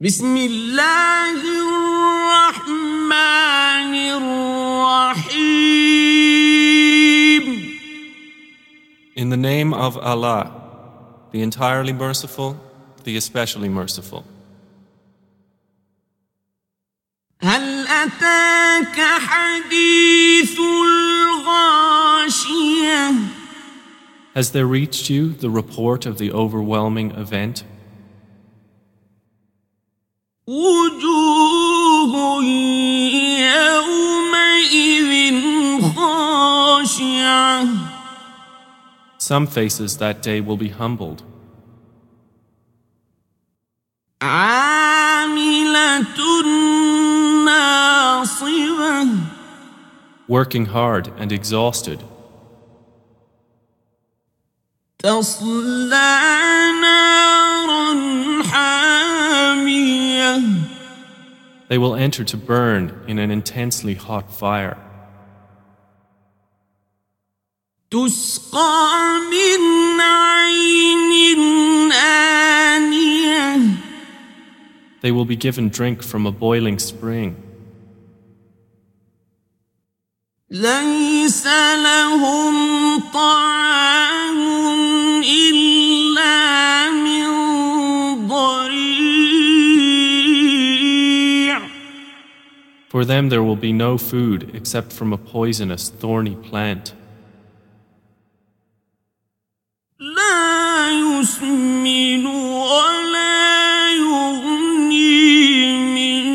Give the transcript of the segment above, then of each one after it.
بسم الله الرحمن الرحيم. In the name of Allah, the entirely merciful, the especially merciful. هل أتاك حديث الغاشية؟ Has there reached you the report of the overwhelming event? وجوه يومئذ خاشعة. Some faces that day will be humbled, عاملة ناصبة. working hard and exhausted. تصلى نارا حامية. They will enter to burn in an intensely hot fire. تسقى من عين آنية. They will be given drink from a boiling spring. ليس لهم طعام إلا من ضريع. For them there will be no food except from a poisonous, thorny plant. لا يسمن ولا يغني من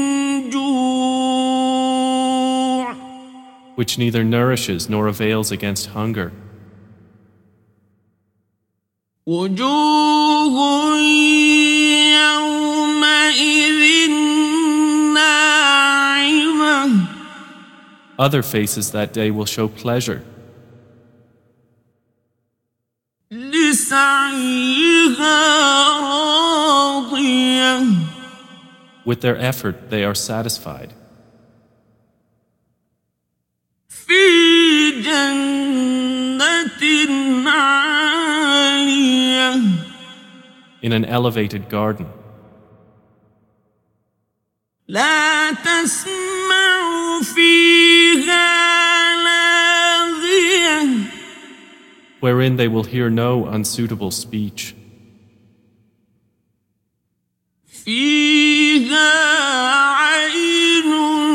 جوع. Which neither nourishes nor avails against hunger. وجوه يومئذ ناعمة. Other faces that day will show pleasure. لسعيها راضية. With their effort they are satisfied. في جنة عالية. In an elevated garden. لا تسمع فيها لاغية. Wherein they will hear no unsuitable speech. فيها عين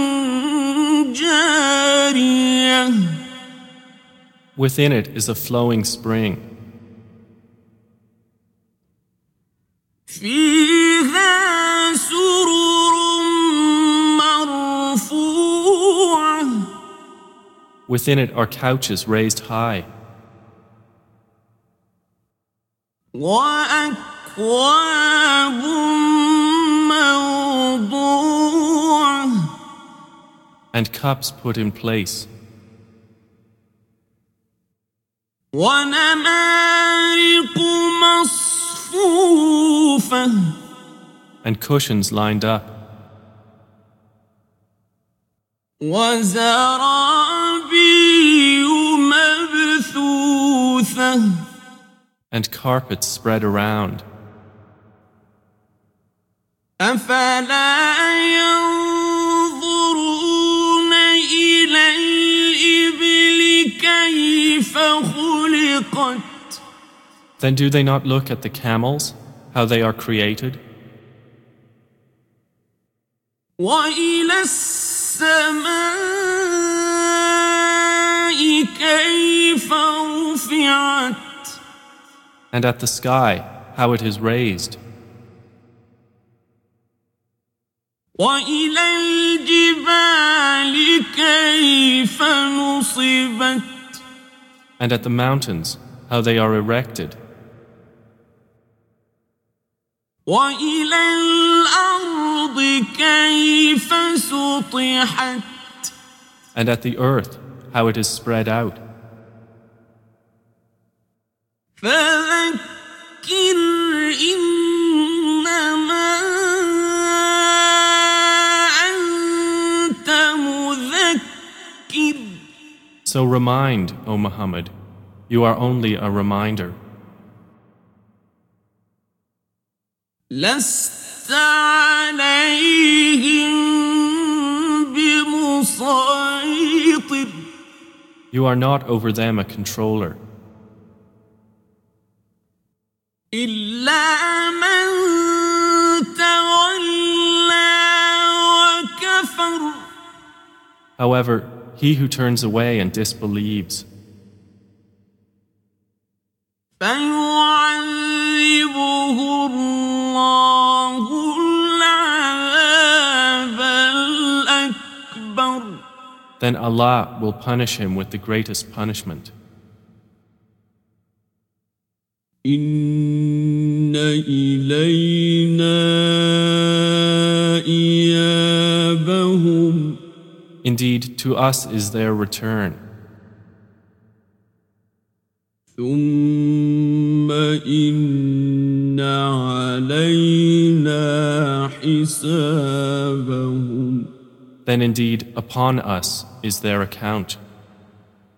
جارية. Within it is a flowing spring. فيها سرر مرفوعة. Within it are couches raised high. وأكواب موضوعة. And cups put in place. ونمارق مصفوفة. And cushions lined up. وزرابي مبثوثة. And carpets spread around. أفلا ينظرون إلى الإبل كيف خلقت. Then do they not look at the camels, how they are created? وإلى السماء كيف رفعت. And at the sky, how it is raised. وإلى الجبال كيف نصبت. And at the mountains, how they are erected. وإلى الأرض كيف سطحت. And at the earth, how it is spread out. فذكر إنما أنت مذكر. So remind, O Muhammad, you are only a reminder. لست You are not over them a controller, إلا من تولى وكفر however, he who turns away and disbelieves, فيعذبه الله العذاب الأكبر then Allah will punish him with the greatest punishment. إن إلينا إيابهم Indeed, to us is their return. ثم إن علينا حسابهم Then indeed, upon us is their account.